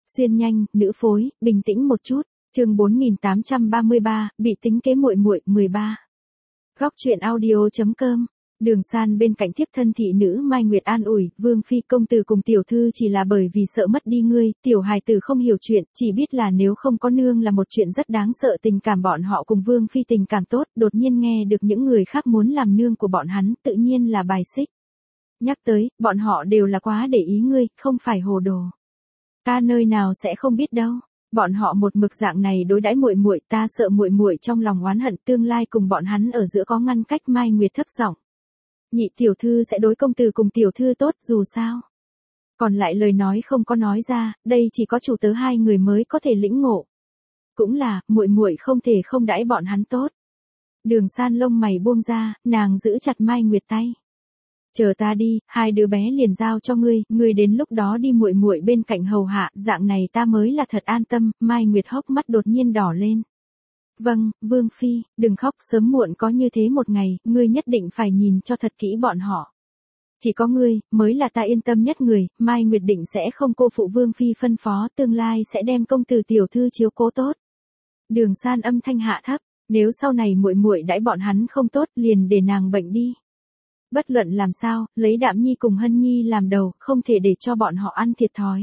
Xuyên nhanh, nữ phối, bình tĩnh một chút. Chương 4833, bị tính kế muội muội 13. Góc truyện audio.com. Đường San bên cạnh tiếp thân thị nữ Mai Nguyệt an ủi, Vương phi công tử cùng tiểu thư chỉ là bởi vì sợ mất đi ngươi, tiểu hài tử không hiểu chuyện, chỉ biết là nếu không có nương là một chuyện rất đáng sợ, tình cảm bọn họ cùng Vương phi tình cảm tốt, đột nhiên nghe được những người khác muốn làm nương của bọn hắn, tự nhiên là bài xích. Nhắc tới, bọn họ đều là quá để ý ngươi, không phải hồ đồ. Ta nơi nào sẽ không biết đâu. Bọn họ một mực dạng này đối đãi muội muội, ta sợ muội muội trong lòng oán hận, tương lai cùng bọn hắn ở giữa có ngăn cách. Mai Nguyệt thấp giọng. Nhị tiểu thư sẽ đối công tử cùng tiểu thư tốt dù sao. Còn lại lời nói không có nói ra, đây chỉ có chủ tớ hai người mới có thể lĩnh ngộ. Cũng là, muội muội không thể không đãi bọn hắn tốt. Đường San lông mày buông ra, nàng giữ chặt Mai Nguyệt tay. Chờ ta đi, hai đứa bé liền giao cho ngươi đến lúc đó đi muội muội bên cạnh hầu hạ, dạng này ta mới là thật an tâm. Mai Nguyệt hốc mắt đột nhiên đỏ lên. Vâng, Vương phi, đừng khóc, sớm muộn có như thế một ngày, ngươi nhất định phải nhìn cho thật kỹ bọn họ. Chỉ có ngươi, mới là ta yên tâm nhất người. Mai Nguyệt định sẽ không cô phụ Vương phi phân phó, tương lai sẽ đem công tử tiểu thư chiếu cố tốt. Đường San âm thanh hạ thấp, nếu sau này muội muội đãi bọn hắn không tốt, liền để nàng bệnh đi. Bất luận làm sao, lấy Đạm Nhi cùng Hân Nhi làm đầu, không thể để cho bọn họ ăn thiệt thòi.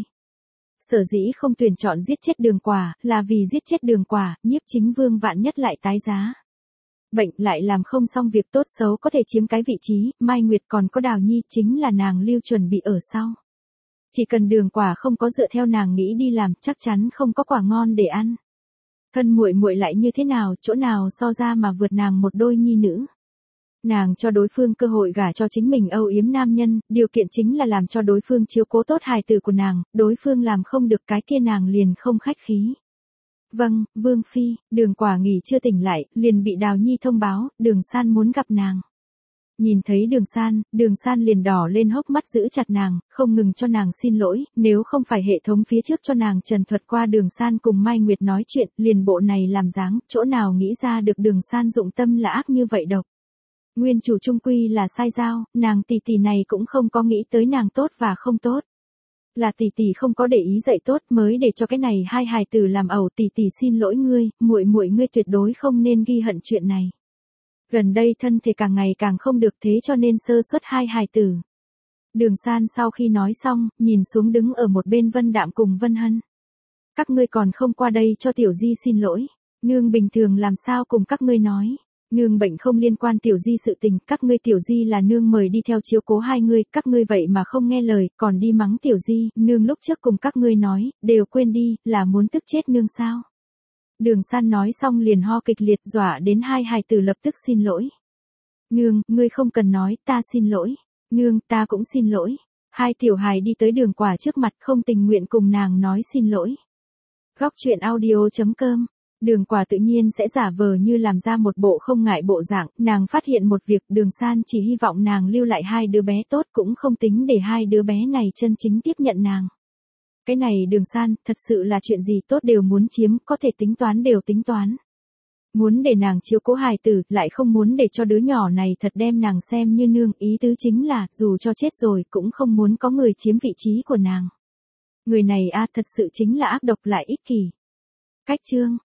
Sở dĩ không tuyển chọn giết chết Đường Quả, là vì giết chết Đường Quả, Nhiếp Chính Vương vạn nhất lại tái giá. Bệnh lại làm không xong việc tốt xấu có thể chiếm cái vị trí, Mai Nguyệt còn có Đào Nhi, chính là nàng lưu chuẩn bị ở sau. Chỉ cần Đường Quả không có dựa theo nàng nghĩ đi làm, chắc chắn không có quả ngon để ăn. Thân muội muội lại như thế nào, chỗ nào so ra mà vượt nàng một đôi nhi nữ. Nàng cho đối phương cơ hội gả cho chính mình âu yếm nam nhân, điều kiện chính là làm cho đối phương chiếu cố tốt hài tử của nàng, đối phương làm không được cái kia nàng liền không khách khí. Vâng, Vương phi, Đường Quả nghỉ chưa tỉnh lại, liền bị Đào Nhi thông báo, Đường San muốn gặp nàng. Nhìn thấy Đường San liền đỏ lên hốc mắt giữ chặt nàng, không ngừng cho nàng xin lỗi, nếu không phải hệ thống phía trước cho nàng trần thuật qua Đường San cùng Mai Nguyệt nói chuyện, liền bộ này làm dáng, chỗ nào nghĩ ra được Đường San dụng tâm là ác như vậy độc. Nguyên chủ trung quy là sai giao, nàng tỷ tỷ này cũng không có nghĩ tới nàng tốt và không tốt. Là tỷ tỷ không có để ý dạy tốt mới để cho cái này hai hài tử làm ẩu. Tỷ tỷ xin lỗi ngươi, muội muội ngươi tuyệt đối không nên ghi hận chuyện này. Gần đây thân thể càng ngày càng không được, thế cho nên sơ suất hai hài tử. Đường San sau khi nói xong, nhìn xuống đứng ở một bên Vân Đạm cùng Vân Hân. Các ngươi còn không qua đây cho tiểu di xin lỗi, nương bình thường làm sao cùng các ngươi nói. Nương bệnh không liên quan tiểu di sự tình, các ngươi tiểu di là nương mời đi theo chiếu cố hai ngươi, các ngươi vậy mà không nghe lời, còn đi mắng tiểu di, nương lúc trước cùng các ngươi nói, đều quên đi, là muốn tức chết nương sao. Đường San nói xong liền ho kịch liệt, dọa đến hai hài tử lập tức xin lỗi. Nương, ngươi không cần nói, ta xin lỗi. Nương, ta cũng xin lỗi. Hai tiểu hài đi tới Đường Quả trước mặt, không tình nguyện cùng nàng nói xin lỗi. Góc truyện audio.com. Đường Quả tự nhiên sẽ giả vờ như làm ra một bộ không ngại bộ dạng, nàng phát hiện một việc, Đường San chỉ hy vọng nàng lưu lại hai đứa bé tốt, cũng không tính để hai đứa bé này chân chính tiếp nhận nàng. Cái này Đường San, thật sự là chuyện gì tốt đều muốn chiếm, có thể tính toán đều tính toán. Muốn để nàng chiếu cố hài tử, lại không muốn để cho đứa nhỏ này thật đem nàng xem như nương, ý tứ chính là, dù cho chết rồi, cũng không muốn có người chiếm vị trí của nàng. Người này thật sự chính là ác độc lại ích kỷ. Cách chương.